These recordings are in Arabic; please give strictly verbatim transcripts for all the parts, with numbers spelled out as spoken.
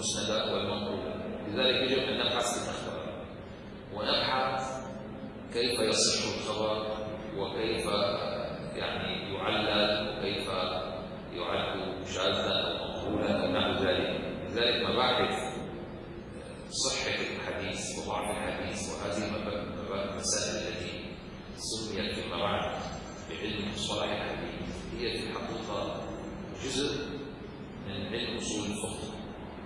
المسندة والمنقولة. لذلك يجب أن نبحث في الأخبار ونبحث كيف يصح الخبر وكيف يعني يعلل وكيف يعد شاذا أو مقبولا أو نحو ذلك. لذلك مباحث صحة الحديث وضعف الحديث وهذه المسائل التي سميت فيما بعد بعلم مصطلح الحديث هي في الحقيقة جزء من علم أصول الفقه.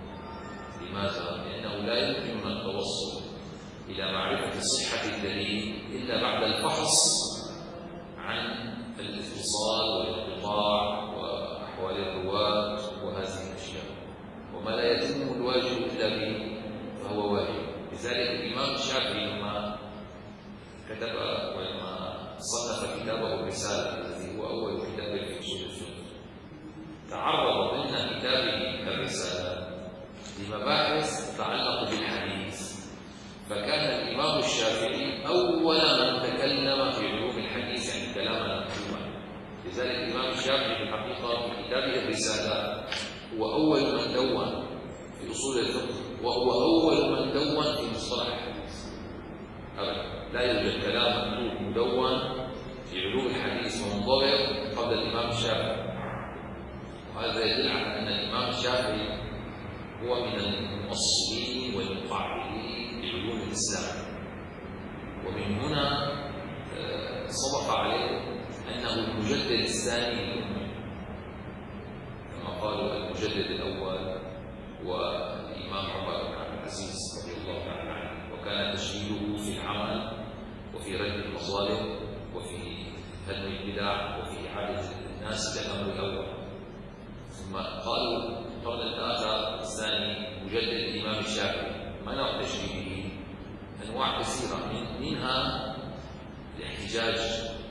لماذا؟ لأنه لا يمكننا التوصل إلى معرفة صحة الدليل إلا بعد الفحص عن الاتصال والانقطاع وأحوال الرواة وهذه الأشياء، وما لا يتم الواجب إلا به فهو واجب. لذلك الإمام الشافعي لما كتب ولما صنف كتابه الرسالة الذي هو أول كتاب في أصول الفقه تعرض ضمن كتابه الرسالة لمباحث تتعلق بالحديث، فكان الإمام الشافعي أول من تكلم في علوم الحديث يعني كلاما مكتوبا. لذلك الإمام الشافعي في الحقيقة في كتابه الرسالة هو أول من دون في أصول الفقه وهو أول من دون في مصطلح الحديث. أبدا لا يوجد كلام مكتوب مدون في علوم الحديث ومنضبط قبل الإمام الشافعي، وهذا يدل على أن الإمام الشافعي هو من المؤصلين والمقعدين لعلوم الإسلام. ومن هنا صدق عليه أنه المجدد الثاني للأمة كما قالوا المجدد الأول والإمام عمر بن عبد العزيز رضي الله تعالى عنه، وكان تشديده في العمل وفي رد المظالم وفي هدم البدع وفي إعادة الناس إلى الأمر الأول. ثم قالوا القرن الآخر الثاني مجدد الإمام الشافعي منع تشديده أنواع كثيرة، منها الاحتجاج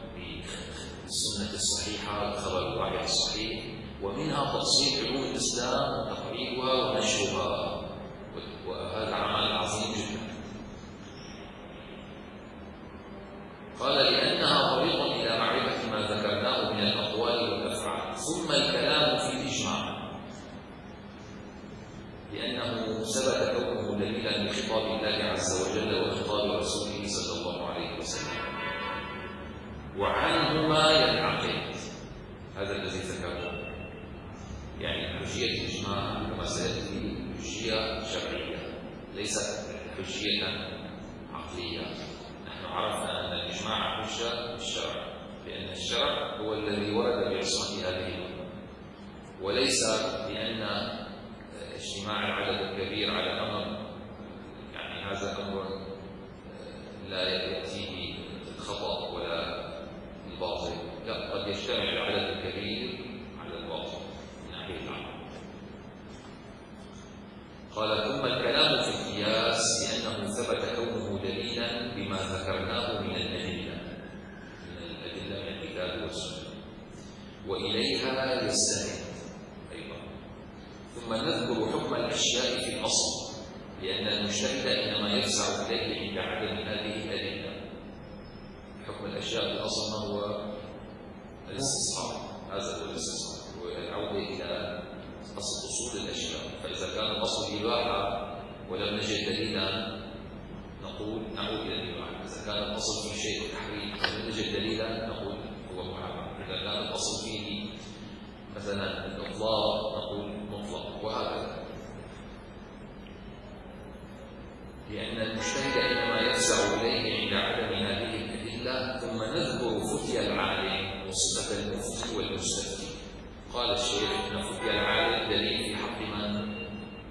بالسنة الصحيحة والخبر الواحد الصحيح، ومنها تفصيل علوم الإسلام وتقريبها ونشرها، وهذا عمل عظيم جدا. قال لأنها طريق إلى معرفة ما ذكرناه من الأقوال والأفعال. ثم الكلام في الإجماع لأنه ثبت كونه دليلا لخطاب الله عز وجل وخطاب رسوله صلى الله عليه وسلم، وعنهما ينعقد هذا الذي ذكرته. يعني حجية الإجماع كما سيأتي حجية شرعية ليست حجية عقلية. نحن عرفنا أن الإجماع حجة بالشرع لأن الشرع هو الذي ورد بعصمة هذه الأمة، وليس لأن اجتماع العدد الكبير على أمر يعني هذا أمر لا يأتيه الخطأ ولا الباطل، لا، قد يجتمع العدد الكبير على الباطل من ناحية العقل. قال ثم الكلام في القياس لأنه ثبت كونه دليلا بما ذكرناه من الأدلة من الأدلة من الكتاب والسنة وإليها يستند أيضا. ثم نذكر حكم الأشياء في الأصل لأن المجتهد إنما يفزع إليه عند عدم هذه الأدلة. حكم الأشياء في الأصل ما هو الاستصحاب، هذا هو الاستصحاب، هو العودة إلى أصل أصول الأشياء. فإذا كان الأصل إباحة ولم نجد دليلا نقول نعود إلى الإباحة. إذا كان الأصل في شيء تحريم ولم نجد دليلا نقول هو محرم. إذا كان الأصل فيه مثلا الإطلاق نقول مطلق، وهكذا. لأن المجتهد إنما يفزع إليه عند عدم هذه الأدلة. ثم نذكر فتيا العالم وصفة المفتي والمستفتي. قال الشيخ إن فتيا العالم دليل في حق من؟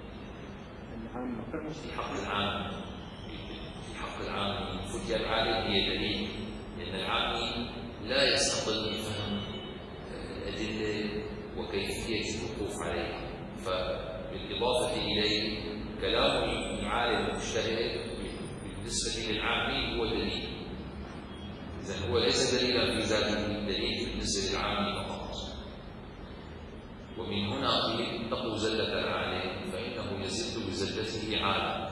في حق العام. في حق العام فتيا العالم هي دليل، لأن العامي لا يستقل بفهم الأدلة وكيفية الوقوف عليها، فبالإضافة إليه كلام العالم المجتهد بالنسبة للعامي هو دليل. إذن هو ليس دليلا في ذاته، دليل بالنسبة للعامي فقط. ومن هنا قيل اتقوا زلة العالم فإنه يزل بزلته عالم.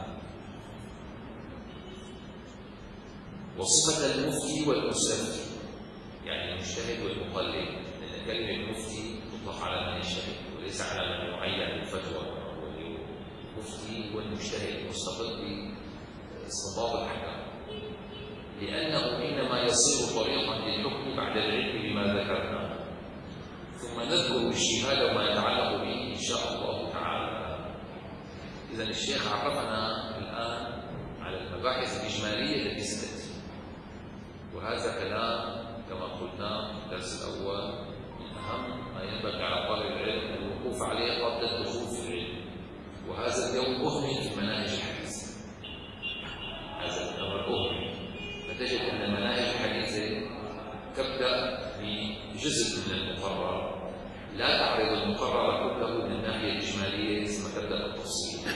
وصفة المفتي والمستفتي يعني المجتهد والمقلد، لأن كلمة المفتي تطلق على من يجتهد وليس على من يعين الفتوى. المفتي هو المجتهد المستقل باستنباط الأحكام، لأنه إنما يصير طريقا للحكم بعد العلم بما ذكرنا، ثم نذكر اجتهاد ما يتعلق به إن شاء الله تعالى. إذا الشيخ عرفنا الآن على المباحث الإجمالية التي ستأتي، وهذا كلام كما قلنا في الدرس الأول من أهم ما ينبغي على طالب العلم الوقوف عليه قبل الدخول في العلم، وهذا اليوم مهمل في المناهج الحديثة. هذا الأمر مهمل، فتجد أن المناهج الحديثة تبدأ بجزء من المقرر، لا تعرض المقرر كله من الناحية الإجمالية ثم تبدأ بالتفصيل.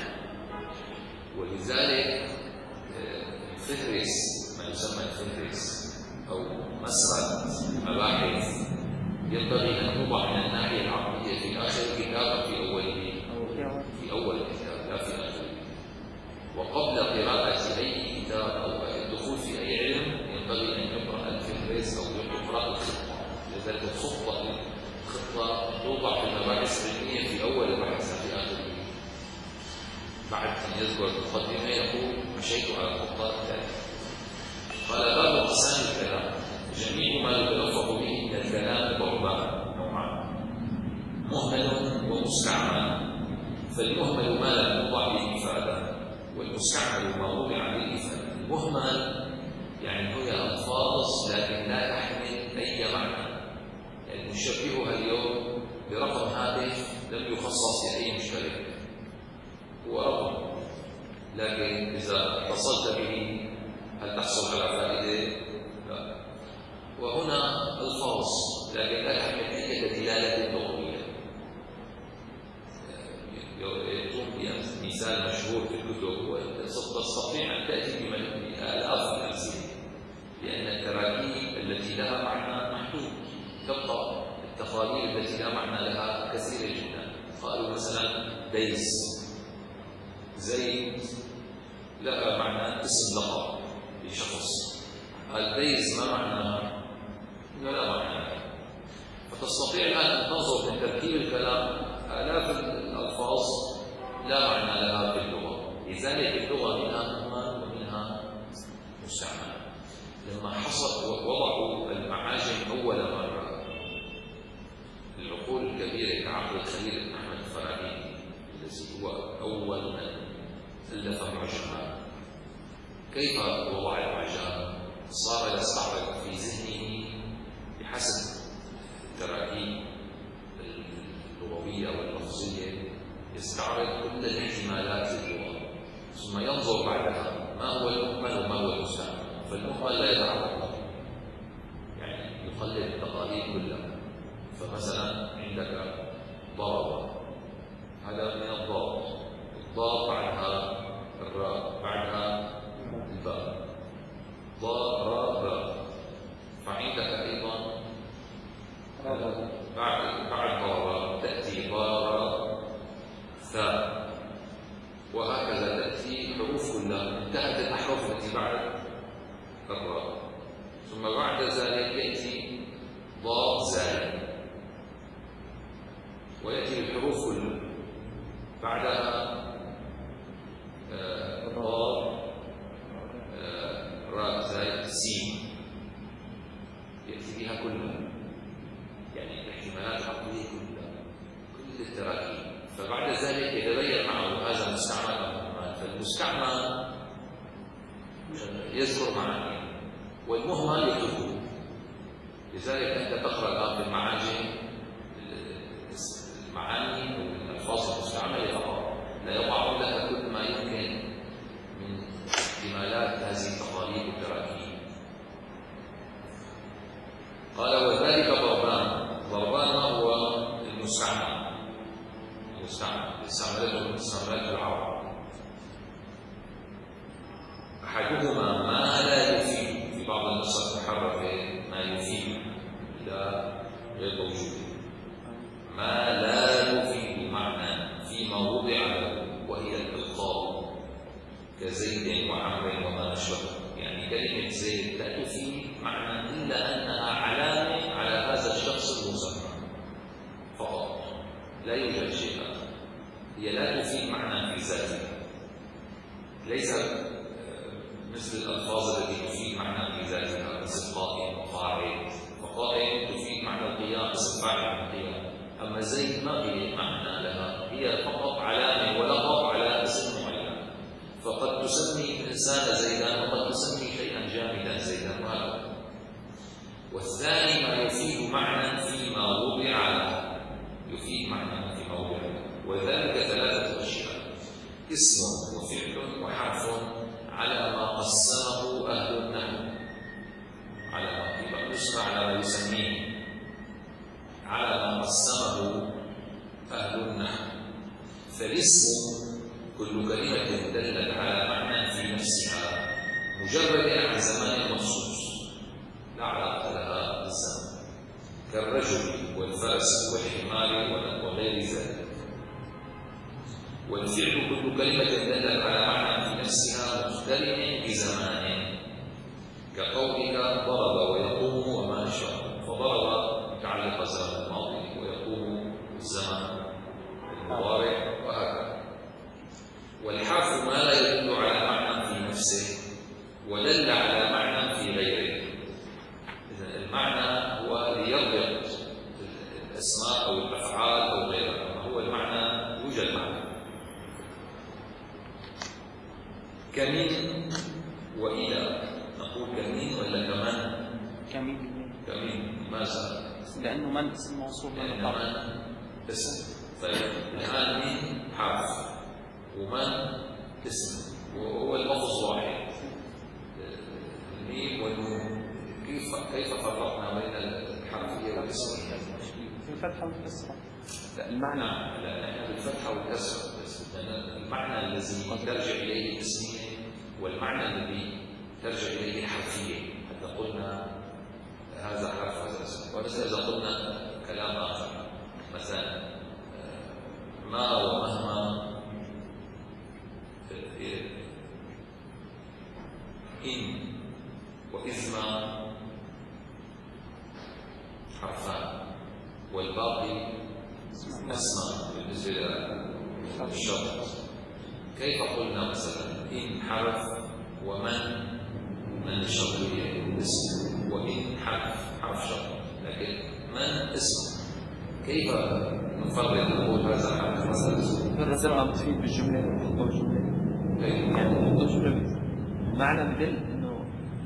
ولذلك الفهرس، ما يسمى الفهرس أو مسرد مباحث، ينبغي أن توضع من الناحية العقلية في آخر الكتاب أو في أوله، في أول الكتاب لا في آخره. وقبل قراءة أي كتاب أو الدخول في أي علم ينبغي أن يقرأ الفهرس أو يقرأ الخطة. لذلك الخطة الخطة توضع في المباحث العلمية في أول البحث في آخره. بعد أن يذكر المقدمة يقول مشيت على الخطة الثالثة. قال باب أقسام الكلام: جميع ما يتلفظ به من الكلام ضربان نوعان: مهمل ومستعمل. فالمهمل ما لا يوضع به إفادة، والمستعمل ما وضع به إفادة. المهمل يعني هي ألفاظ لكن لا تحمل أي معنى، يعني نشبهها اليوم برقم هاتف لم يخصص لأي مشترك، هو رقم لكن إذا اتصلت به هل تحصل على فائدة؟ لا. وهنا ألفاظ لكن لا تحمل أي دلالة لغوية. يكون مثال مشهور في الكتب وتستطيع أن تأتي بآلاف الأمثلة، لأن التراكيب التي لها معنى محدود، تبقى التقاليد التي لا معنى لها كثيرة جدا. قالوا مثلا ديس، زيد لها معنى اسم لقب لشخص. الديس ما معناها؟ لا معنى لها. فتستطيع الآن أن تنظر من تركيب الكلام آلاف الألفاظ لا معنى لها في اللغة. لذلك اللغة منها مهمل ومنها مستعمل. لما حصل وضعوا المعاجم أول مرة، العقول الكبيرة كعقل الخليل بن أحمد الفراهيدي الذي هو أول من ألف معجمات، كيف وضع المعجم؟ صار يستعرض في ذهنه بحسب التراكيب اللغوية واللفظية، يستعرض كل الاحتمالات للغة، ثم ينظر بعدها ما هو المهمل وما هو المستعمل. فالمهمل لا يتعرض، يعني يقلد التقاليد كلها. فمثلا عندك ضرب، هذا من الضاد، الضاد بعدها الراء، بعدها الباء، ضاء راء باء. فعندك أيضا بعد بعد ضرب تأتي ضاء ثاء، وهكذا تأتي حروف كلها انتهت الأحرف التي بعد الراء، ثم بعد ذلك يأتي ضاء زاي، ويأتي الحروف كلها بعدها ضاء راء زاي سين، يأتي بها كلها، يعني الاحتمالات العقلية كلها، كل التراكيب. فبعد ذلك يتغير معه هذا المستعمل أو المهمل. فالمستعمل يذكر معاني والمهمل يتركه. لذلك أنت تقرأ الآن في المعاجم المعاني والألفاظ المستعملة فقط، لا يضعون لها كل ما يمكن من احتمالات هذه التقاليد والتراكيب. قال وذلك ضربان. ضربان ما هو المستعمل؟ المستعمل استعملته استعملته العرب. أحدهما ما لا يفيد، في بعض النسخ المحرفة ما يفيد لا غير موجود. ما لا يفيد معنى فيما وضع له، وهي الإلقاء كزيد وعمر وما أشبه. يعني كلمة زيد لا تفيد معنى إلا أنها علامة على هذا الشخص المسمى فقط، لا يوجد شيء آخر. هي لا تفيد معنى في ذاته. ليس مثل الألفاظ التي تفيد معنى في ذاتها مثل قائم وقاعد، فقائم تفيد معنى القيام اسم فاعل من القيام، أما زيد ما هي معنى لها، هي فقط علامة ولقب على اسم معين. فقد تسمي الإنسان زيدا وقد تسمي شيئا جامدا زيدا وهكذا. والثاني ما يفيد معنى فيما وضع له، يفيد معنى في موضعه، وذلك ثلاثة أشياء: اسم وفعل وحرف على ما قسمه أهل النحو، على ما يبقى يسمى على ما يسميه، على ما قسمه أهل النحو. فالاسم كل كلمة دلت على معنى في نفسها مجرد عن زمان مخصوص لا علاقة لها بالزمن، كالرجل والفرس والحمار وغير ذلك. والفعل كل كلمة دلت على معنى في نفسها مختلف بزمان، كقولك ضرب ويقوم وما أشبه، فضرب متعلق الزمن الماضي ويقوم الزمن المضارع وهكذا. والحرف ما لا يدل على معنى في نفسه ودل على معنى في غيره. إذن المعنى هو ليربط الأسماء أو الأفعال أو غيرها، أما هو المعنى يوجد معنى. كمن وإلى، نقول كمن ولا كمان؟ كمين. كمن ماذا؟ لأنه من اسم موصول لأن من اسم. طيب الآن من حرف ومن اسم وهو اللفظ واحد، الميم والنون. كيف كيف فرقنا بين الحرفية والاسمية؟ في الفتحة والكسرة. لا المعنى، لا نحن بالفتحة والكسرة بس، المعنى الذي ترجع إليه الاسمية والمعنى الذي ترجع إليه الحرفية. حتى قلنا هذا حرف هذا اسم، وليس إذا قلنا كلام آخر مثلا ما ومهما، إن وإذما حرفان والباقي أسماء بالنسبة للشرط. كيف قلنا مثلا إن حرف ومن من الشرطية اسم، وإن حرف حرف شرط، لكن من اسم. كيف نفرق نقول هذا حرف مثلا اسم؟ الرسالة تفيد بالجملة أو الجملة، يعني الجملة معنى بدل إنه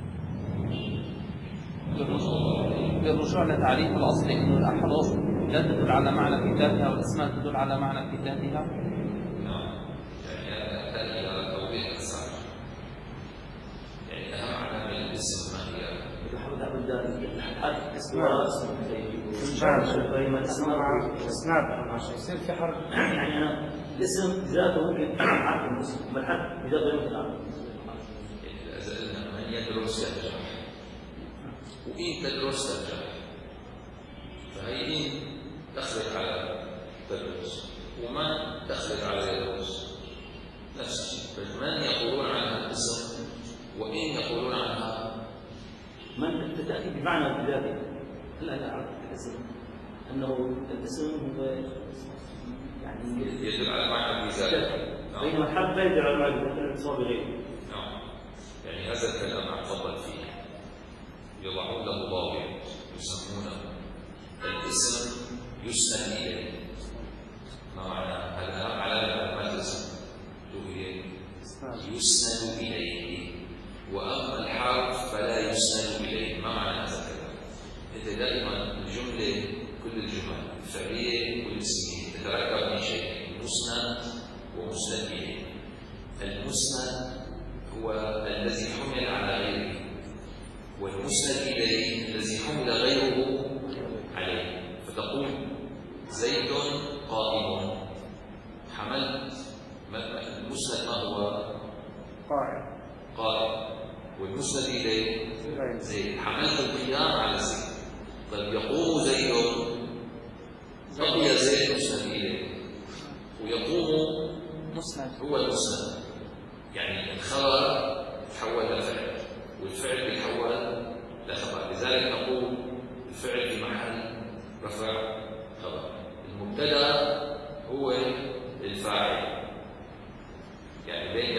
بالرجوع لتعريف الأصلي إنه الأحرف لا تدل على معنى في ذاتها والأسماء تدل على معنى في ذاتها. نعم، يعني هذه على توضيح أكثر. يعني أهم علامة الاسم ما هي؟ الحرف اسماء اسماء عشان يصير في حرف. يعني أنا الاسم ذاته ممكن أعرف الاسم، والحرف بذاته يمكن أعرف. إذا قلنا من يدرس يرجع، وإن تدرس ترجع، فهي إن دخلت على تدرس وما دخلت على يدرس نفس الشيء. فمن يقولون عنها الاسم وإن يقولون عنها من تأتي بمعنى بذاته. هلا أنا أعرف الاسم أنه الاسم هو يعني يدل على معنى في ذاته، بينما الحرف لا يدل على معنى الاتصال بغيره. نعم، يعني هذا الكلام أتفضل فيه يضعون له ضابط يسمونه الاسم يسند إليه. ما معنى هذا؟ على علامات الاسم هي يسند إليه، وأما الحرف فلا يسند إليه. ما معنى هذا الكلام؟ إذا دائما الجملة كل الجمل الفعلية والاسمية تتركب من شيئين: مسند ومسند إليه. المسند هو الذي حمل على غيره، والمسند إليه الذي حمل غيره عليه. فتقول زيد قائم، حملت المسند ما هو؟ قائم. قائم، والمسند إليه زيد، حملت القيام على زيد. طيب يقوم زيد، بقي زيد مسند إليه، ويقوم مسند هو المسند. يعني الخبر تحول لفعل، والفعل بيتحول لخبر، لذلك نقول الفعل في محل رفع خبر. المبتدا هو الفاعل، يعني بين يقوم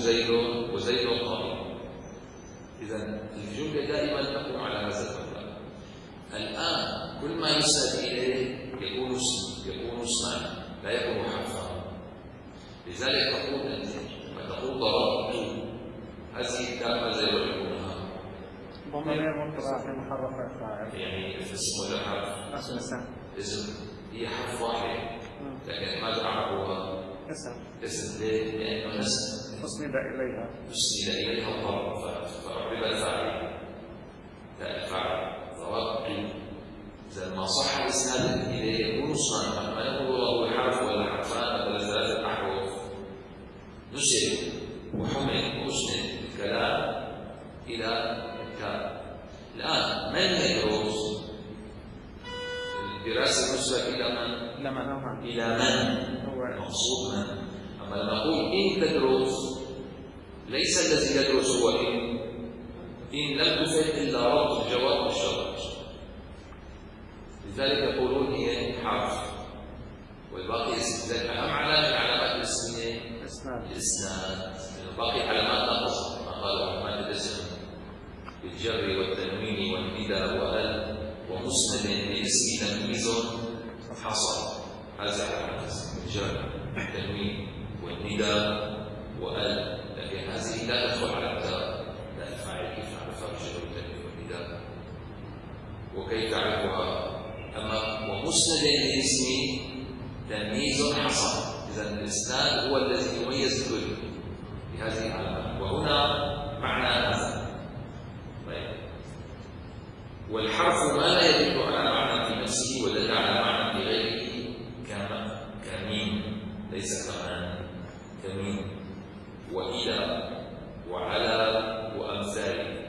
زيد وزيد قائم. إذا الجملة دائما تقوم على هذا المبدأ. الآن كل ما يسند إليه يكون اسم يكون اسما لا يكون حرفا. لذلك تقول أنت لما تقول ضربت هذه الكلمة زي ما يقولها ضمير منقطع في محرك فاعل يعني اسم ولا حرف؟ اسم. اسم هي حرف واحد لكن ماذا عرفوها؟ اسم. اسم ليه؟ لأنه اسم أسند إليها أسند إليها الضرب فأعرب الفاعل لا الفاعل ضربت. إذا ما صح الإسناد إليه يكون اسما ما نقول هو حرف ولا حرفان ولا ثلاثة أحرف. نسب وحمل وأسند الكلام إلى الكلام. الآن من يدرس؟ الدراسة نسبة إلى من؟ لمن إلى من؟ مقصود من؟ أما لما نقول إن تدرس ليس الذي يدرس هو إن. إن لم تفد إلا ربط الجواب والشرط. لذلك يقولون هي حرف والباقي اسم. لكن أهم علامة من علامات الاسمية الإسناد. الباقي علامات ناقصة ما قالوا علامات الاسم بالجر والتنوين والندى وال ومسند لاسم تمييز حصل. هذا علامات الجر والتنوين والندى وال. لكن هذه لا تدخل على التاء لا الفاعل. كيف نعرفها بالجر والتنوين والندى وكيف تعرفها؟ أما ومسند لاسم تمييز حصل. إذا الإسناد هو الذي يميز الكل بهذه العلامات. وهنا معنى هذا. طيب والحرف ما لا يدل على معنى في نفسه ودل على معنى في غيره كما كمين ليس كمان كمين وإلى وعلى وأمثاله.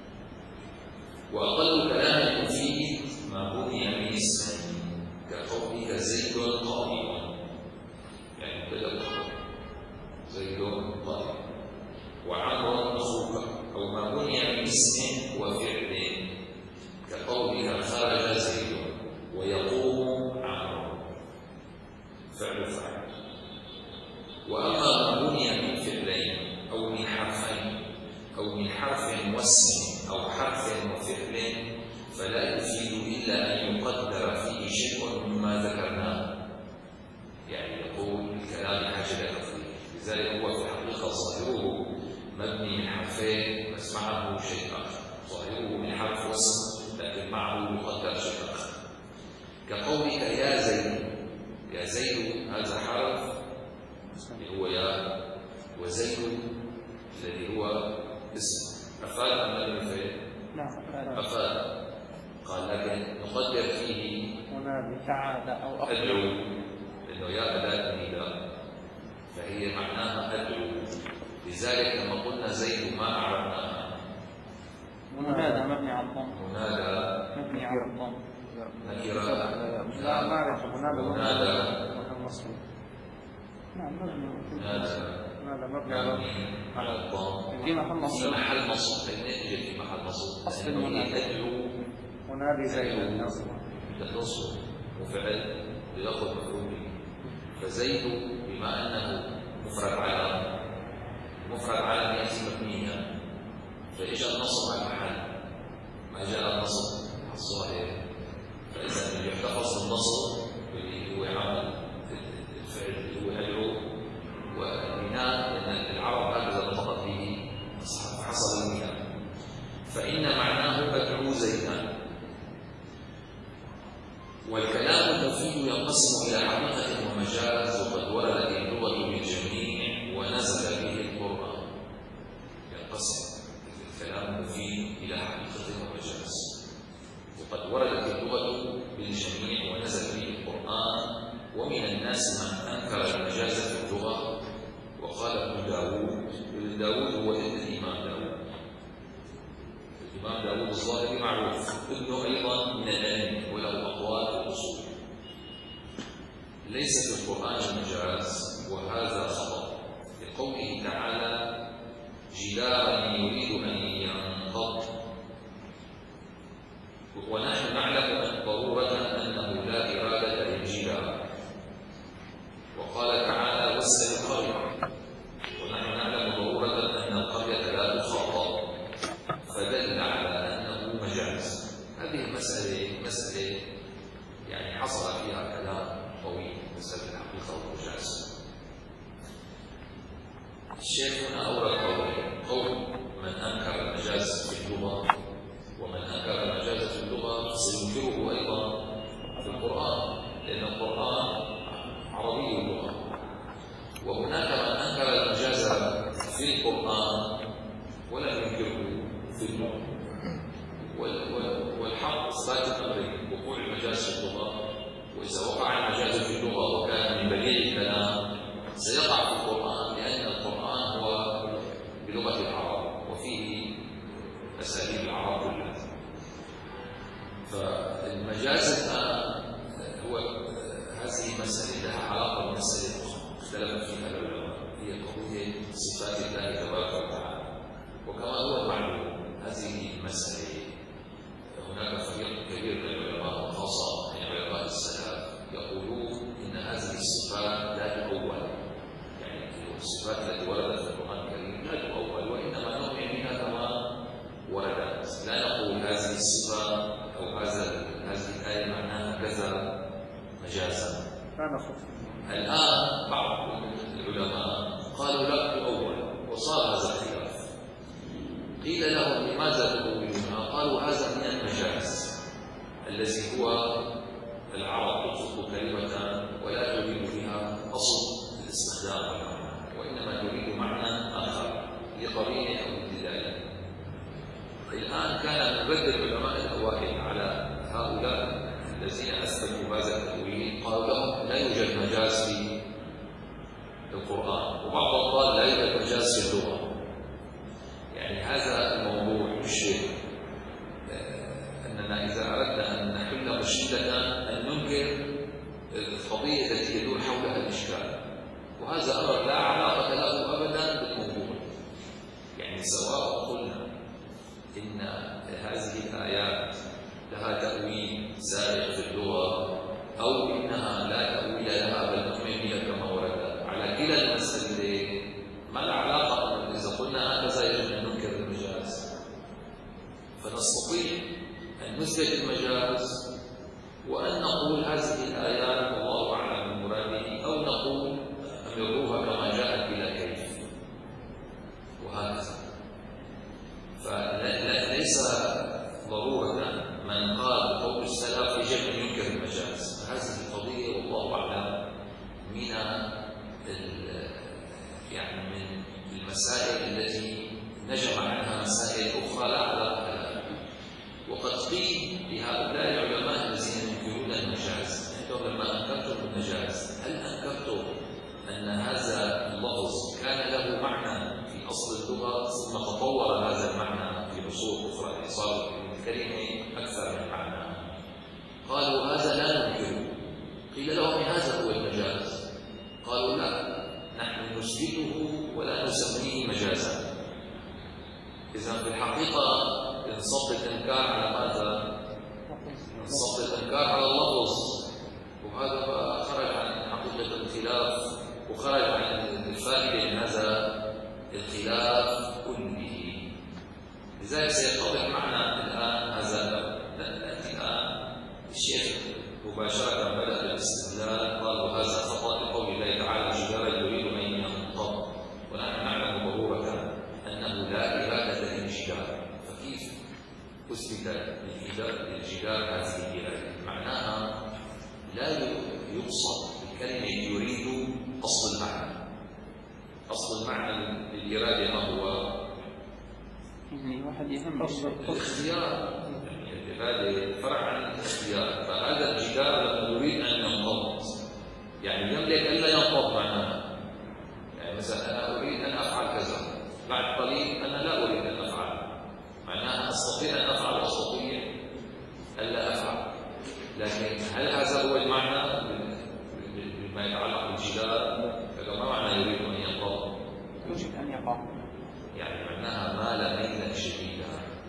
وأقل كلام فيه ما بني من اسمين كقولك زيد قائم يعني كده زيد قائم وعمر مخوفا أو ما بني من اسم وفعل كقولك خرج زيد ويقوم عمرو فعل فاعل. وأما ما بني من فعلين أو من حرفين أو من حرف واسم أو حرف وفعل فلا يفيد إلا أن يقدر فيه شيء مما ذكرناه. يعني يقول الكلام حاجة لا تفيد. لذلك هو في الحقيقة ظاهره مبني من حرفين بس معه شيء آخر. ظاهره من حرف واسم لكن معه يقدر شيء آخر. كقولك يا زيد. يا زيد هذا حرف اللي هو يا وزيد الذي هو اسم. أفاد أم لم يفيد؟ نعم أفاد. قال لكن نقدر فيه منادي تعال أو أدعو لأنه يا أداة النداء فهي معناها أدعو. لذلك لما قلنا زيد ما أعرفناها منادى مبني على الضم. منادى مبني على الضم. نكرة لا ما أعرف منادى منادى نعم مبني منادى منادى مبني على على الضم في محل في نصب. محل نصب. فإن يجد في محل نصب أصل لأنه المنادى. أدعو منادي زيد النصر النصب وفعل ليأخذ مفعول به. فزيد بما أنه مفرد علم مفرد علم يأتي مبنيا فإجا النصب على المحل ما جاء النصب على الظاهر. فإذا اللي يحتفظ بالنصب اللي هو عمل الفعل اللي هو أدعو وبناء لأن العرب هكذا نطقت به حصل البناء. فإن معناه أدعو زيدا. والكلام المفيد ينقسم إلى حقيقة ومجاز وقد وردت اللغة بالجميع ونزل به القرآن. ينقسم الكلام المفيد إلى حقيقة ومجاز وقد وردت اللغة بالجميع ونزل به القرآن. ومن الناس من أنكر المجاز في اللغة وقال ابن داود. ابن داود هو ابن الإمام داود. الإمام داود الظاهري معروف ابنه أيضا من العلم وله أقوال في الأصول. ليس في القرآن المجاز وهذا خطأ لقوله تعالى جدارا يريد أن ينقض. ونحن نعلم ضرورة أنه لا إرادة للجدار. وقال تعالى واسأل القرية. ونحن نعلم ضرورة الشيخ هنا أورد قولين، قول من أنكر المجاز في اللغة، ومن أنكر المجاز في اللغة سينكره أيضا في القرآن، لأن القرآن عربي اللغة. وهناك من أنكر المجاز في القرآن ولم ينكره في اللغة. والحق إثبات الأمرين، وقوع المجاز في اللغة، وإذا وقع المجاز في اللغة وكان من بديع الكلام سيقع في القرآن، لأن القرآن هو بلغة العرب وفيه أساليب العرب كلها. فالمجاز الآن هو هذه مسألة لها علاقة بمسألة أخرى اختلف فيها العلماء، هي قضية صفات الله تبارك وتعالى. وكما هو معلوم هذه المسألة هناك فريق كبير من العلماء وخاصة من علماء السلف يقولون إن هذه الصفات لا تؤول، يعني الصفات التي وردت في القرآن الكريم لا تؤول، وإنما نؤمن بها كما وردت، لا نقول هذه الصفة أو هذا هذه الآية معناها كذا مجازا. الآن بعض العلماء قالوا لا تؤول، وصار هذا الخلاف. قيل لهم لماذا تؤولونها؟ قالوا هذا من المجاز الذي هو العرب تطلق كلمة ولا تريد بها أصل الاستخدام والمعنى، وإنما تريد معنى آخر لقرينة أو ابتدائية. الآن كان مبدل العلماء الأوائل على هؤلاء الذين أثبتوا هذا التأويل، قالوا لهم لا يوجد مجاز في القرآن، وبعضهم قال لا يوجد مجاز في اللغة. يعني هذا الموضوع يشبه أننا إذا أردنا أن نحل مشكلة أن ننكر القضية التي يدور حولها الإشكال، وهذا أمر لا علاقة له أبدا بالموضوع. يعني سواء قلنا إن هذه الآيات لها تأويل سائغ في اللغة أو إنها لا تأويل لها بل نؤمن بها كما وردت، على كلا المسألة ما لا علاقة أن إذا قلنا هكذا يجب أن ننكر المجاز. فنستطيع أن نثبت المجاز وأن نقول هذه الآيات والله أعلم بمراده، أو نقول أمروها كما جاءت بلا كيف، وهكذا. فليس ضرورة من قال بقول السلف يجب أن ينكر المجاز. هذه القضية والله أعلم من يعني من المسائل التي نجمع عنها مسائل أخرى لا علاقة لها. وقد قيل لهؤلاء العلماء الذين ينكرون المجاز، أنتم لما أنكرتم المجاز هل أنكرتم أن هذا اللفظ كان له معنى في أصل اللغة ثم تطور هذا المعنى في أصول أخرى صار الكلمة أكثر من معنى؟ قالوا هذا لا ننكره. قيل لهم هذا هو المجاز، قالوا لا، نحن نثبته ولا نسميه مجازا. إذا في الحقيقة انصب الإنكار على ماذا؟ انصب الإنكار على اللفظ، وهذا خرج عن حقيقة الخلاف وخرج عن الفائدة من هذا الخلاف كله. لذلك سيتضح معنا الآن هذا. نأتي الآن الشيخ مباشرة بدأ بالاستدلال، قال وهذا خطأ لقول الله تعالى الجدار يريد أن ينقض، ونحن نعلم ضرورة أنه لا إرادة للجدار، فكيف أثبت للجدار هذه الإرادة؟ معناها لا يقصد بالكلمة يريد أصل المعنى. أصل المعنى للإرادة ما هو؟ يعني واحد يهم الاختيار، الإرادة فرع عن الاختيار. فهذا الجدار لما يريد أن ينقض يعني يملك ألا ينقض معناها. يعني مثلا أنا أريد أن أفعل كذا، بعد قليل أنا لا أريد أن أفعل، معناها أستطيع أن أفعل وأستطيع ألا أفعل. لكن هل هذا هو المعنى بما يتعلق بالجدار؟ هذا ما معنى يريد أن ينقض؟ يوجد أن يقع، يعني معناها مال ميلا شديدا،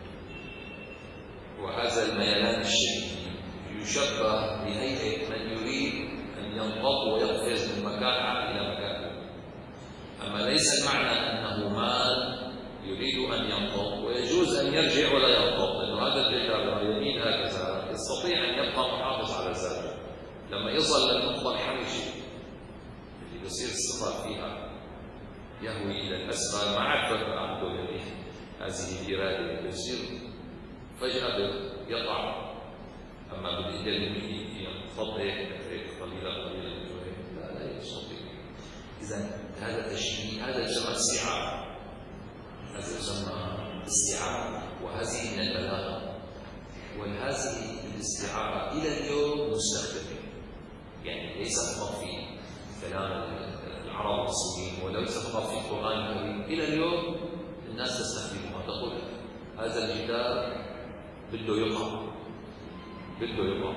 وهذا الميلان الشديد يشبه بهيئة من يريد أن ينقض ويقفز من مكان إلى مكان. أما ليس المعنى أنه مال يريد أن ينقض ويجوز أن يرجع ولا ينقض، لأنه هذا الجدار لما يميل هكذا يستطيع أن يبقى محافظ على ذاته. لما يصل للنقطة الحرجة اللي بصير الصفات فيها يهوي إلى الأسفل ما عاد فرق عنده هذه الإرادة بيصير فجأة يقع. أما بالإيدين ينفض هيك قليلا قليلا لا لا يستطيع. إذا هذا تشبيه، هذا يسمى استيعاب، هذا يسمى استيعاب، وهذه من البلاغة. وهذه الاستعارة إلى اليوم مستخدمة، يعني ليس فقط في كلام العرب الأصليين وليس فقط في القرآن الكريم، إلى اليوم الناس تستخدمها. تقول هذا الجدار بده يقع، بده يقع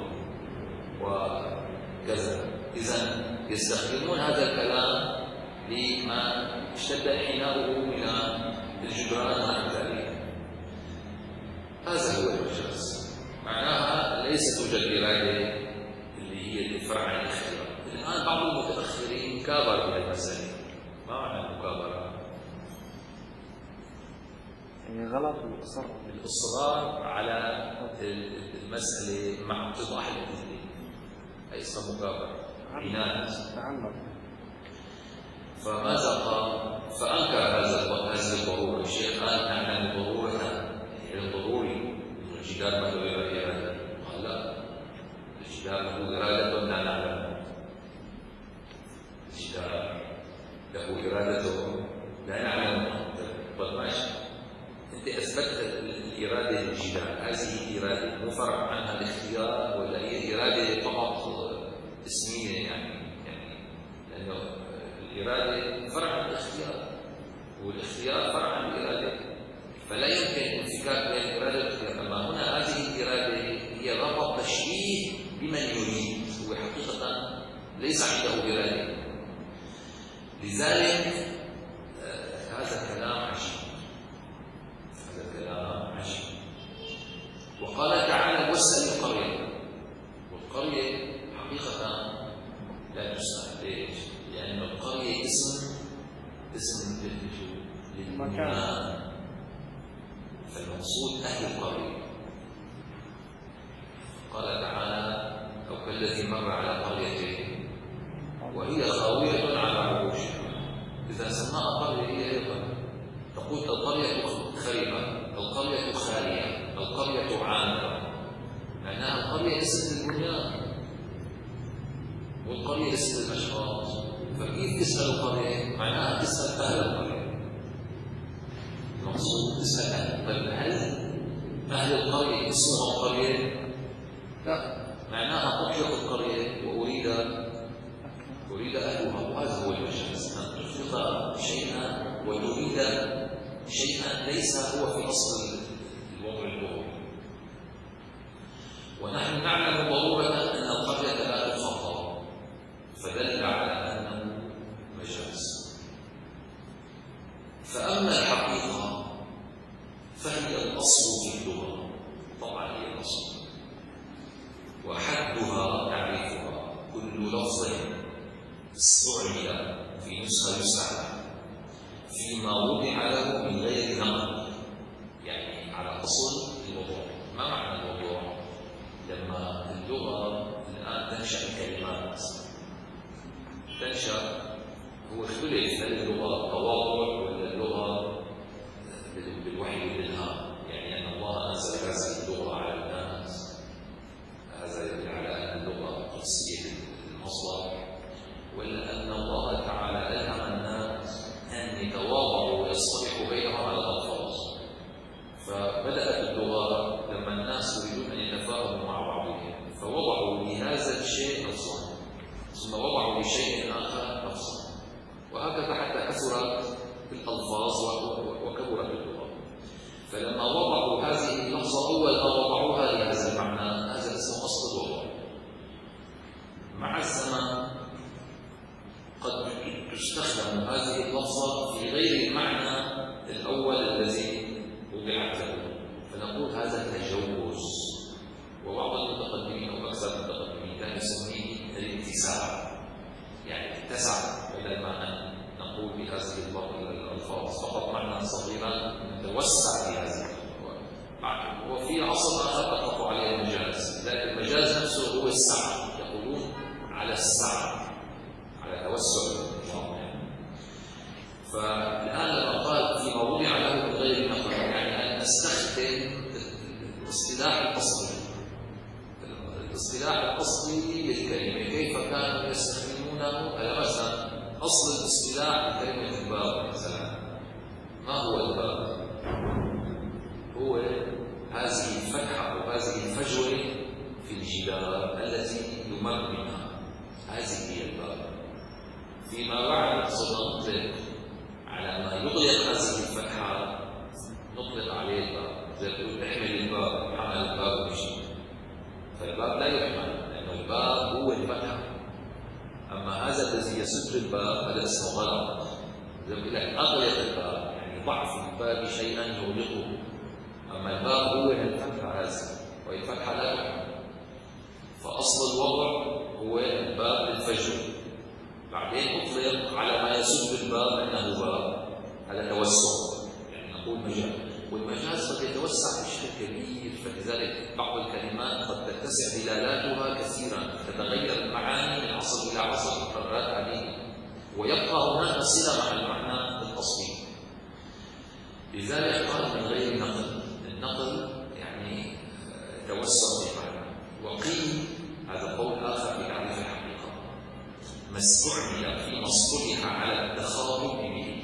وكذا. إذا يستخدمون هذا الكلام لما اشتد انحناؤه من الجدران ونحو ذلك. هذا هو المجاز. معناها ليس توجد إرادة اللي هي الفرع عن الاختيار. الآن بعض المتأخرين كابر بهالمسألة. ما معنى المكابرة؟ يعني غلط والإصرار الإصرار على المسألة مع اتضاح الأدلة، هي اسمها مكابرة، عناد. فماذا قال؟ فأنكر هذا هذه الضرورة. الشيخ قال نعلم ضرورة، يعني ضروري الجدار له إرادة. قال لا، الجدار له إرادة لا نعلم. الجدار له إرادة لا نعلم. طيب ماشي، أنت أثبتت الإرادة للجدار، هذه إرادة مو فرع عنها الاختيار ولا هي إرادة فقط اسمية؟ يعني يعني لأنه الإرادة فرع عن الاختيار والاختيار فرع عن الإرادة، فلا يمكن انفكاك بين الإرادة والاختيار. أما هنا هذه الإرادة هي ربط تشبيه بمن يريد، هو حقيقة ليس عنده إرادة. لذلك آه هذا الكلام عجيب، هذا الكلام عجيب. وقال تعالى واسأل القرية، والقرية حقيقة لا تسأل. ليش؟ لأن القرية اسم اسم للمكان، فالمقصود أهل القرية. قال تعالى أو كالذي مر على قرية وهي خاوية على عروشها. إذا سماها قرية هي أيضا تقول القرية خربة، القرية خالية، القرية عامرة، معناها القرية اسم البنيان والقرية اسم الأشخاص. فكيف تسأل القرية؟ معناها تسأل أهل القرية. المقصود تسأل أهل. طيب هل أهل القرية اسمهم قرية؟ لا، معناها أطلق القرية وأريد أريد أهلها. وهذا هو المجاز، أن تطلق شيئا وتريد شيئا ليس هو في أصل الوضع اللغوي. ونحن نعلم ضرورة أن القرية لا تخاطب، فدل على أنه مجاز. فأما الحقيقة فهي الأصل في اللغة، طبعا هي الأصل، وحدها تعريفها كل لفظ استعمل في نسخة يستعمل فيما وضع له من غير نقل، يعني على أصل الوضوع. ما معنى الوضوع؟ لما اللغة الآن تنشأ الكلمات تنشأ، هو اختلف هل اللغة تواضع ولا اللغة بالوحي والإلهام، يعني أن الله أنزل هذه اللغة على الناس، هذا يدل على أن اللغة قدسية المصدر، ولا أن الله تعالى ألهم الناس أن يتواضعوا ويصطلحوا بينهم على الألفاظ. فبدأت اللغة لما الناس يريدون أن يتفاهموا مع بعضهم فوضعوا لهذا الشيء لفظا ثم وضعوا لشيء آخر لفظا، وهكذا حتى كثرت الألفاظ وكبرت اللغة. فلما وضعوا هذه اللفظة أول ما وضعوها لهذا المعنى، هذا اسمه أصل اللغة. مع الزمن قد تستخدم هذه اللفظة في غير المعنى الأول الذي وضعت له، فنقول هذا تجوز. وبعض المتقدمين أو أكثر المتقدمين كان يسميه الاتساع، يعني اتسع، بدل ما أن نقول بهذه الألفاظ فقط معنى صغيرا نتوسع بهذه الألفاظ. وفي عصر آخر أطلقوا عليه المجاز، لكن المجاز نفسه هو السعة، يقولون على السعة، على توسع النظام. ف يضع في الباب شيئا يغلقه. أما الباب هو الفتحة هذه، والفتحة لا تحمل، فأصل الوضع هو الباب للفجر، بعدين أطلق على ما يسد الباب أنه باب، هذا توسع، يعني نقول مجاز. والمجاز قد يتوسع بشكل كبير، فلذلك بعض الكلمات قد تتسع دلالاتها كثيرا، تتغير المعاني من عصر إلى عصر مرات عليه، ويبقى هناك صلة مع المعنى الأصلي. لذلك قال من غير نقل، النقل يعني توسع في المعنى. وقيل هذا قول آخر في تعريف الحقيقة، ما استعمل فيما اصطلح على التخاطب به.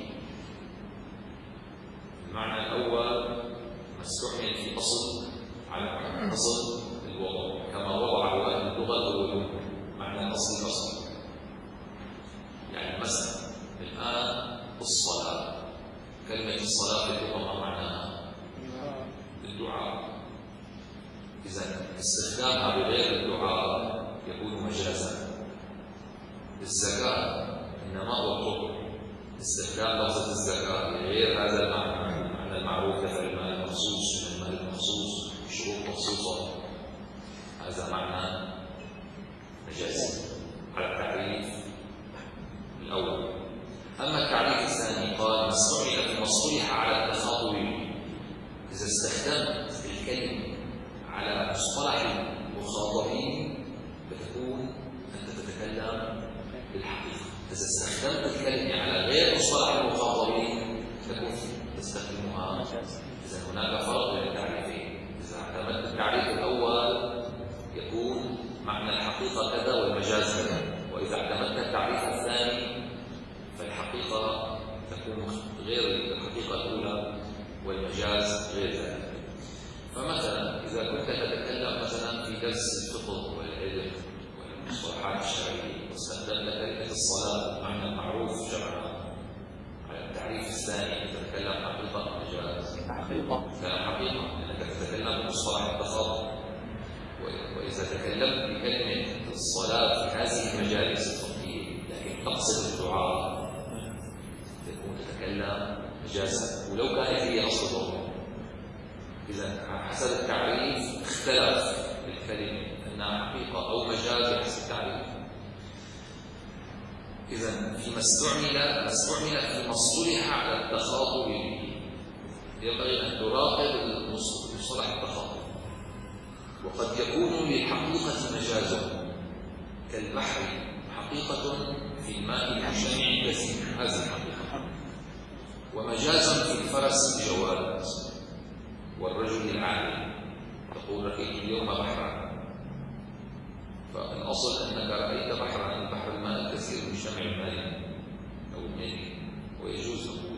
المعنى الأول ما استعمل في أصل على أصل الوضع، كما وضعه أهل اللغة هو معنى الأصل الأصل. يعني مثلا الآن الصلاة، كلمة الصلاة في اللغة ما معناها؟ الدعاء. إذا استخدامها بغير الدعاء يكون مجازا. الزكاة إنما هو الطهر، استخدام لفظة الزكاة بغير هذا المعنى، المعنى المعروف دفع المال المخصوص من المال المخصوص شروط مخصوصة، هذا معنى مجازي على التعريف الأول. أما التعريف الثاني قال ما استعمل فيما اصطلح على التخاطب به. إذا استخدمت الكلمة على مصطلح المخاطبين فتكون أنت تتكلم بالحقيقة. إذا استخدمت الكلمة على غير مصطلح المخاطبين تكون تستخدمها. إذا هناك فرق بين التعريفين. إذا اعتمدت التعريف الأول يكون معنى الحقيقة كذا والمجاز كذا، وإذا اعتمدت التعريف الثاني فالحقيقة تكون غير الحقيقة الأولى والمجاز غير ذلك. فمثلا إذا كنت تتكلم مثلا في درس الفقه والعلم والمصطلحات الشرعية واستخدمت كلمة الصلاة المعنى المعروف شرعا على التعريف الثاني تتكلم حقيقة أو مجاز؟ حقيقة. لا حقيقة، لأنك تتكلم بمصطلح التخاطب. وإذا تكلمت بكلمة الصلاة في هذه المجالس الفقهية لكن تقصد الدعاء تكون تتكلم مجازا ولو كانت هي أصل الوضع. إذا حسب التعريف اختلف الكلمة أنها حقيقة أو مجاز بحسب التعريف. إذا فيما استعمل ما استعمل فيما اصطلح على التخاطب به، ينبغي أن تراقب مصطلح التخاطب. وقد يكون للحقيقة مجازا كالبحر حقيقة في الماء المجتمع الكثير، هذه الحقيقة، ومجازا في الفرس الجواد والرجل العالم، تقول رأيت اليوم بحرا، فالأصل أنك رأيت بحرا، البحر الماء الكثير المجتمع المالي أو المالي، ويجوز نقول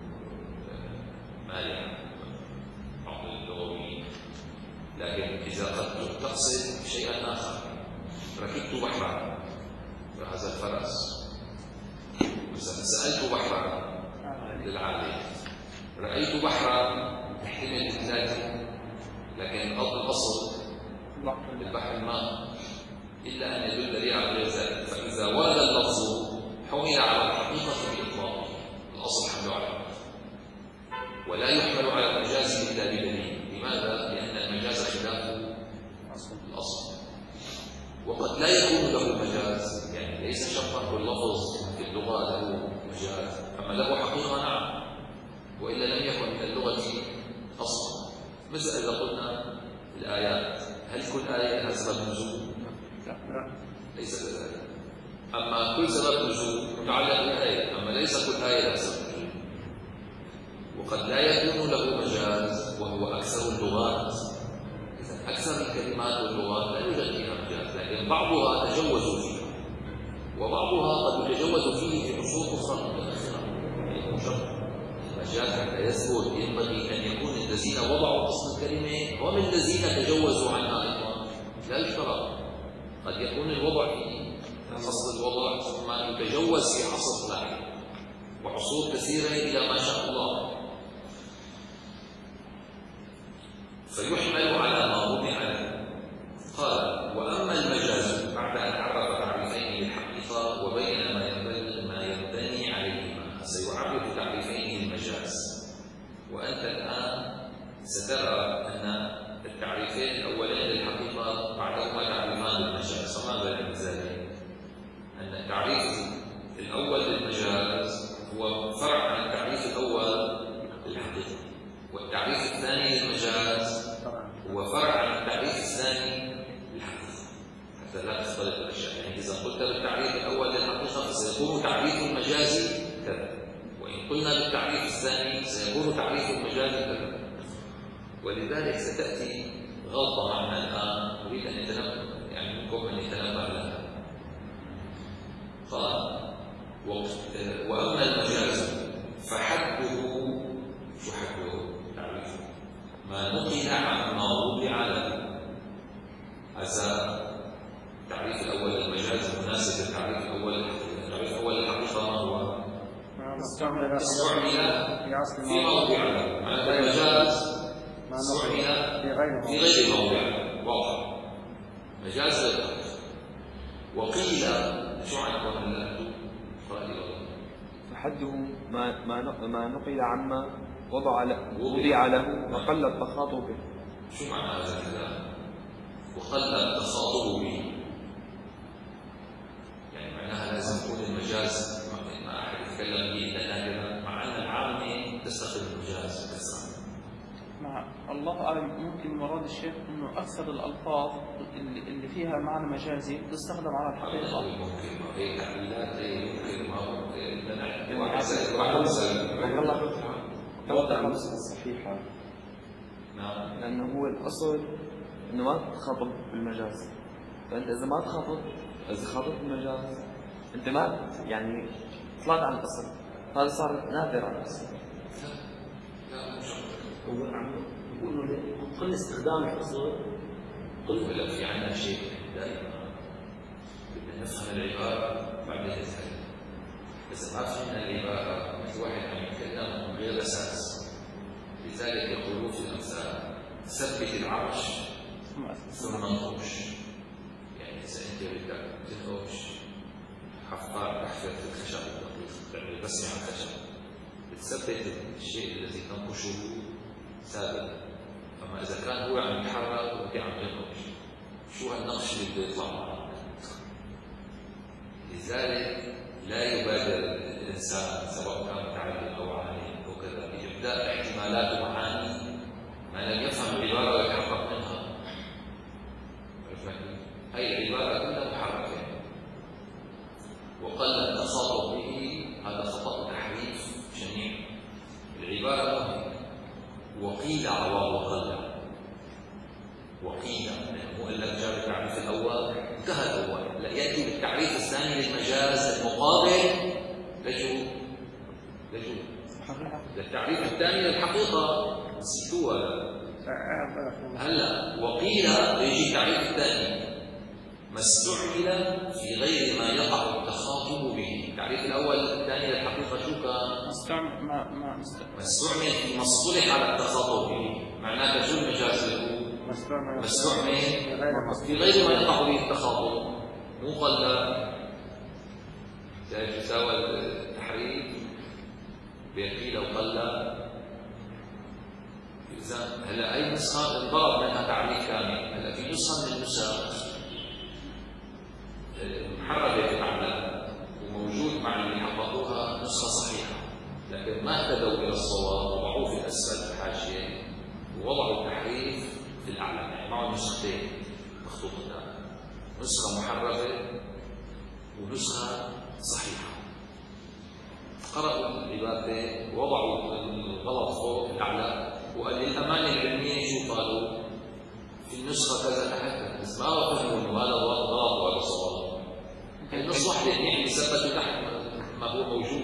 مالي بعض اللغويين. لكن إذا قد تقصد شيئا آخر، ركبت بحرا فهذا الفرس، مثلا سألت بحرا للعالم، رأيت بحرا يحتمل الثلاثة، لكن أصل الأصل البحر الماء إلا أن يدل لي على غير ذلك. فإذا ورد اللفظ حمل على الحقيقة بإطلاقه، الأصل حمله على الحقيقة، ولا يحمل على المجاز إلا بدليل. لماذا؟ لأن المجاز خلاف الأصل، وقد لا يكون له مجاز، يعني ليس شرطا واللفظ في اللغة له مجاز، أما له حقيقة نعم، وإلا لم يكن من اللغة أصلا. مثل إذا قلنا الآيات، هل كل آية لها سبب نزول؟ ليس كذلك. أما كل سبب نزول متعلق بالآية، أما ليس كل آية لها سبب نزول. وقد لا يكون له مجاز وهو أكثر اللغات. إذا أكثر الكلمات واللغات لا يوجد فيها مجاز، لكن بعضها تجوزوا فيها، وبعضها قد يتجوز فيه في أصول أخرى متأخرة. يعني شرط المجاز حتى يثبت ينبغي أن يكون الذين وضعوا أصل الكلمة هم الذين تجوزوا عنها أيضا، لا يشترط. قد يكون الوضع في أصل الوضع ثم يتجوز في عصر لاحق وعصور كثيرة إلى ما شاء الله، فيحمل على ما وضع له. قال وأما المجاز بعد أن عرف تعريفين للحقيقة وبين ما ينبني ما ينبني عليهما، سيعرف تعريفين للمجاز سترى أن التعريفين الأولين للحقيقة بعدهما تعريفان للمجاز، فماذا يعني ذلك؟ أن التعريف الأول للمجاز هو فرع عن التعريف الأول للحقيقة، والتعريف الثاني للمجاز هو فرع عن التعريف الثاني للحقيقة، حتى لا تختلط الأشياء. يعني إذا قلت بالتعريف الأول للحقيقة فسيكون تعريف المجاز كذا، وإن قلنا بالتعريف الثاني سيكون تعريف المجاز كذا. ولذلك ستأتي غلطة معنا الآن أريد أن يتنبه يعني منكم أن يتنبه لها. قال: وأما المجاز فحده، شو حده؟ تعريفه ما نقل عما وضع له. هذا التعريف الأول للمجاز مناسب للتعريف الأول للحقيقة. التعريف الأول للحقيقة ما هو؟ استعمل في موضع له. معنى المجاز استعمل في غير موضع واضح، مجاز للحقيقة. وقيل شو عندكم هلا؟ فحده ما ما ما نقل عما وضع له وضع له وقل التخاطب به. شو معنى هذا الكلام؟ وقل التخاطب به، يعني معناها لازم يكون المجاز ما احد يتكلم به الا نادرا، مع ان العامه تستخدم المجاز كثيرا. مع الله أعلم. ممكن مراد الشيخ إنه أكثر الألفاظ اللي, اللي فيها معنى مجازي تستخدم على الحقيقة. ممكن ما هي تعليلات، هي ممكن ما ممكن نحن توضح النسخة الصحيحة. نعم. لأنه هو الأصل إنه ما تخاطب بالمجاز، فأنت إذا ما تخاطب إذا خاطبت بالمجاز أنت ما يعني طلعت عن الأصل، هذا صار نادر عن الأصل. هو عم يقولوا قل استخدام الحصر. قل لك في عندنا شيء دائما بدنا نفهم العبارة بعدين نتكلم. إذا ما فهمنا العبارة مثل واحد عم يتكلم من غير أساس، لذلك يقولون في الأمثال: ثبت العرش ثم انقش. يعني إذا أنت بدك تنقش حفار تحفر في الخشب الدقيق، تعمل بس مع الخشب، بتثبت الشيء الذي تنقشه ثابت. أما إذا كان هو عم يتحرك وأنت عم تنقش، شو هالنقش اللي بده يطلع معك؟ لذلك لا يبادر الإنسان سواء كان متعلم أو عالم أو كذا بإبداء احتمالات ومعاني ما لم يفهم العبارة ويتحقق منها. هي العبارة كلها محركة، وقل التخاطب به هذا خطأ تحريف شنيع. العبارة مهمة. وقيل عوض وقل، وقيل لأنه قال لك جاب التعريف الأول انتهى الأول، لا يأتي بالتعريف الثاني للمجاز المقابل لجو لجو للتعريف الثاني للحقيقة. نسيتوها هلا. وقيل يجي التعريف الثاني ما استعمل في غير ما يقع التخاطب به. التعريف الأول الثاني للحقيقة شو كان؟ استعمل ما ما ما استعمل في مصطلح على التخاطب به، معناته شو المجاز له؟ ما استعمل في غير ما يقع به التخاطب، مو قل. يساوي التحريف بين قيل وقل. إذا هلا أي نسخة انضرب منها تعريف كامل. هلا في نسخة من النسخ محررة تتعلم وموجود مع اللي حققوها نسخة صحيحة، لكن ما اهتدوا إلى الصواب وضعوه في الأسفل الحاشية ووضعوا التحريف في الأعلى. يعني معهم نسختين مخطوطتان، نسخة محررة ونسخة صحيحة. قرأوا العبارتين ووضعوا الغلط فوق الأعلى، وقال للأمانة العلمية شو قالوا؟ في النسخة كذا تحت، بس ما فهموا إنه هذا غلط وهذا صواب. هي نص واحدة يعني ثبتوا تحت ما هو موجود.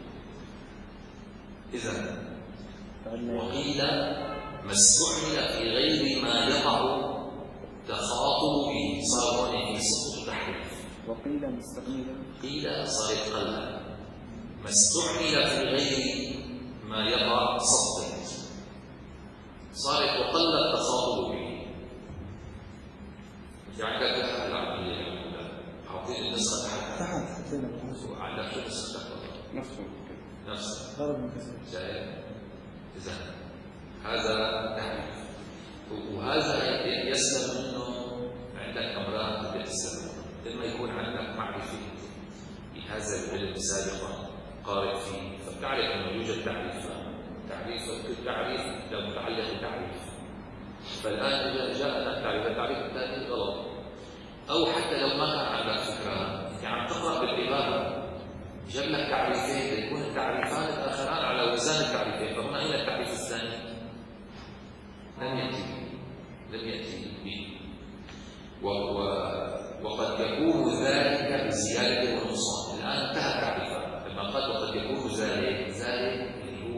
إذا وقيل ما استعمل في غير ما يقع تخاطب به، صار هون في سقوط التحريف. وقيل مستعملا، قيل صارت قلة. ما استعمل في غير ما يقع صدق، صارت وقل التخاطب به. في عندك العملية حاطين النسخة تحت تحت حطينا بالنسخة وعندك شو النسخة تحت نفسه نفسه ضرب من كسر. إذا هذا تحريف. يسلم منه عندك أمران بدك تسلم. لما يكون عندك معرفة بهذا العلم سابقا قارئ فيه، فبتعرف أنه يوجد تعريفان، تعريف التعريف متعلق بتعريف، فالآن إذا جاء لك تعريف التعريف الثاني غلط، أو حتى لو ما كان عندك فكرة أنت عم تقرأ بالعبارة جاب لك تعريفين يكون التعريفان الآخران على وزن التعريفين، فهنا أين التعريف الثاني؟ لم يأتي لم يأتي به. وقد يكون ذلك بزيادة ونقصان. الآن انتهى التعريفات لما قال وقد يكون ذلك، ذلك اللي هو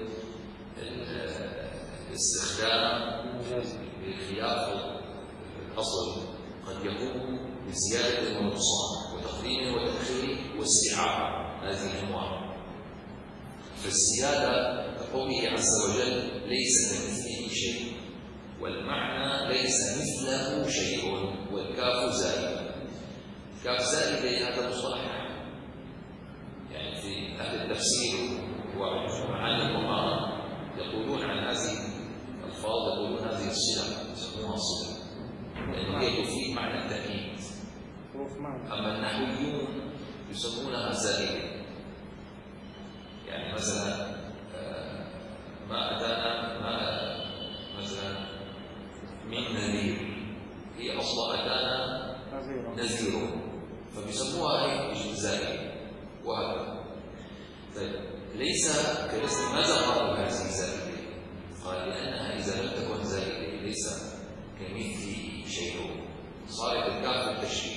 الاستخدام بخلاف الأصل، قد يكون بزيادة ونقصان وتقديم وتأخير واستيعاب، هذه أنواع. فالزيادة كقوله عز وجل ليس كمثله شيء، والمعنى ليس مثله شيء، والكاف زائدة. الكاف زائدة هذا مصطلح يعني في أهل التفسير ومعاني القرآن يقولون عن هذه الألفاظ، يقولون هذه الصلة يسموها صلة لأنه هي تفيد معنى التأكيد. أما النحويون يسمونها زائدة. يعني مثلا ما أتانا ما مثلا من نذير، هي أصلا أتانا نذير، فبيسموها هي زائدة وهكذا. ليس كالاسم. ماذا قالوا هذه زائدة؟ قال لأنها إذا لم تكن زائدة ليس كمثله شيء، صارت الكاف التشريح،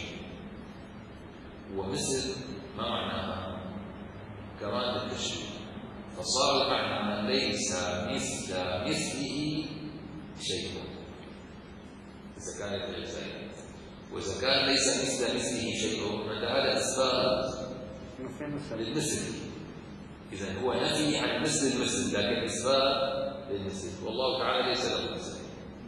ومثل ما معناها كمان التشريح، فصار المعنى ليس مثل مثله شيء إذا كانت غير زائدة. وإذا كان ليس مثل مثله شيء فهذا إثبات للمثل، إذا هو نفي عن مثل المثل لكن إثبات للمثل، والله تعالى ليس له مثل.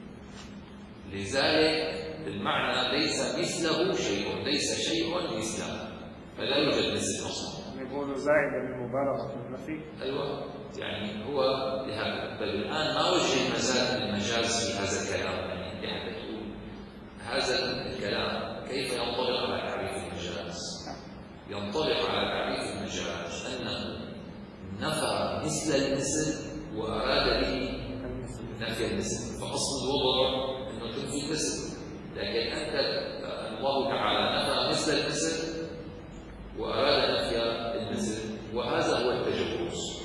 لذلك المعنى ليس مثله شيء، ليس شيء مثله، فلا يوجد مثل أصلا. يقولوا زائدة للمبالغة في النفي. أيوة، يعني هو لهذا. بل الآن ما وجه المجاز المجاز في هذا الكلام، يعني حتى تقول هذا الكلام كيف ينطبق على تعريف المجاز؟ ينطبق على تعريف المجاز أنه نفى مثل المثل وأراد به نفي المثل، فأصل الوضع أنه تنفي المثل، لكن أنت الله تعالى نفى مثل المثل وأراد نفي المثل، وهذا هو التجوز.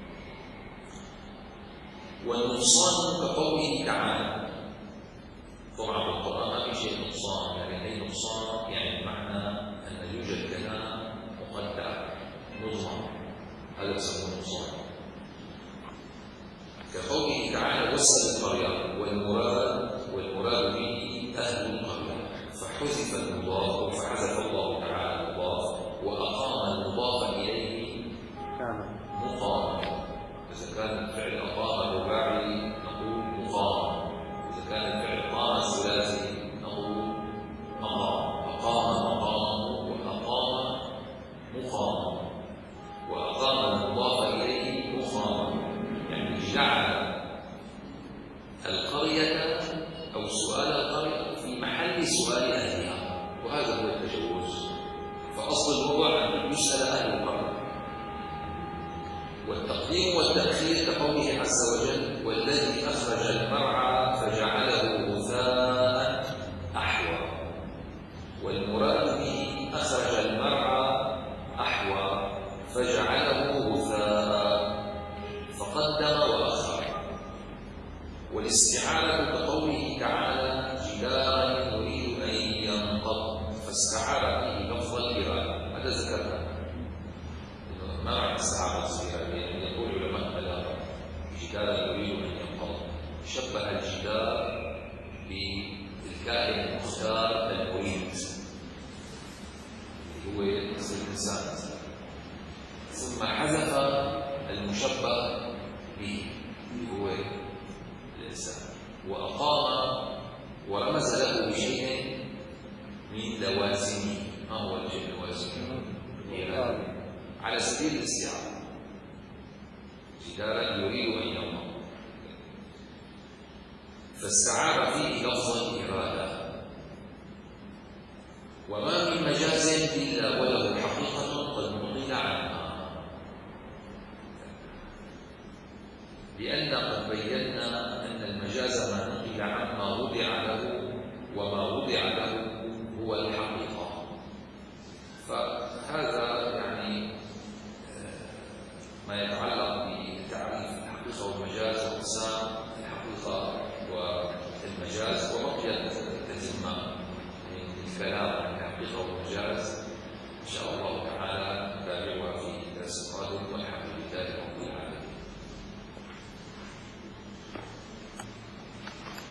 والنقصان كقوله تعالى، طبعا في القرآن ما في شيء نقصان، يعني أي نقصان يعني بمعنى أن يوجد كلام مقدر مضمر، هذا يسمى نقصان. كقوله تعالى وسط القرية، والمراد والمراد به أهل القرية، فحذف المضاف فحذف الله تعالى المضاف وأقام المضاف إليه مقام. إذا كان الفعل أقام رباعي نقول مقام، إذا كان الفعل قام ثلاثي نقول مقام. أقام مقام وأقام مقام، وأقام المضاف إليه مقام، يعني جعل القرية أو سؤال القرية في محل سؤال أهلها، وهذا هو التجوز. فأصل الموضوع أن يسأل أهل القرية. والتقديم والتأخير كقوله عز وجل والذي أخرج المرعى فجعله غثاء أحوى، والمراد به أخرج المرعى أحوى فجعله غثاء، فقدم وأخر. والاستعارة كقوله تعالى جدارا يريد أن ينقض، فاستعار به لفظ الإرادة. هذا ذكرنا ما معنى استعارة الإرادة؟ يعني يقول علماء البلاغة جدارا يريد أن ينقض، شبه الجدار بالكائن المختار المريد اللي هو مثل الإنسان، ثم حذف المشبه به اللي هو الإنسان، وأقام ورمز له بشيء من لوازمه. ما هو الشيء لوازمه؟ على سبيل الاستعارة، جدارا يريد أن ينقض، فاستعار فيه لفظ مجاز إلا وله حقيقة قد نقل عنها، لأن قد بينا أن المجاز ما نقل عما وضع له، وما وضع له هو الحقيقة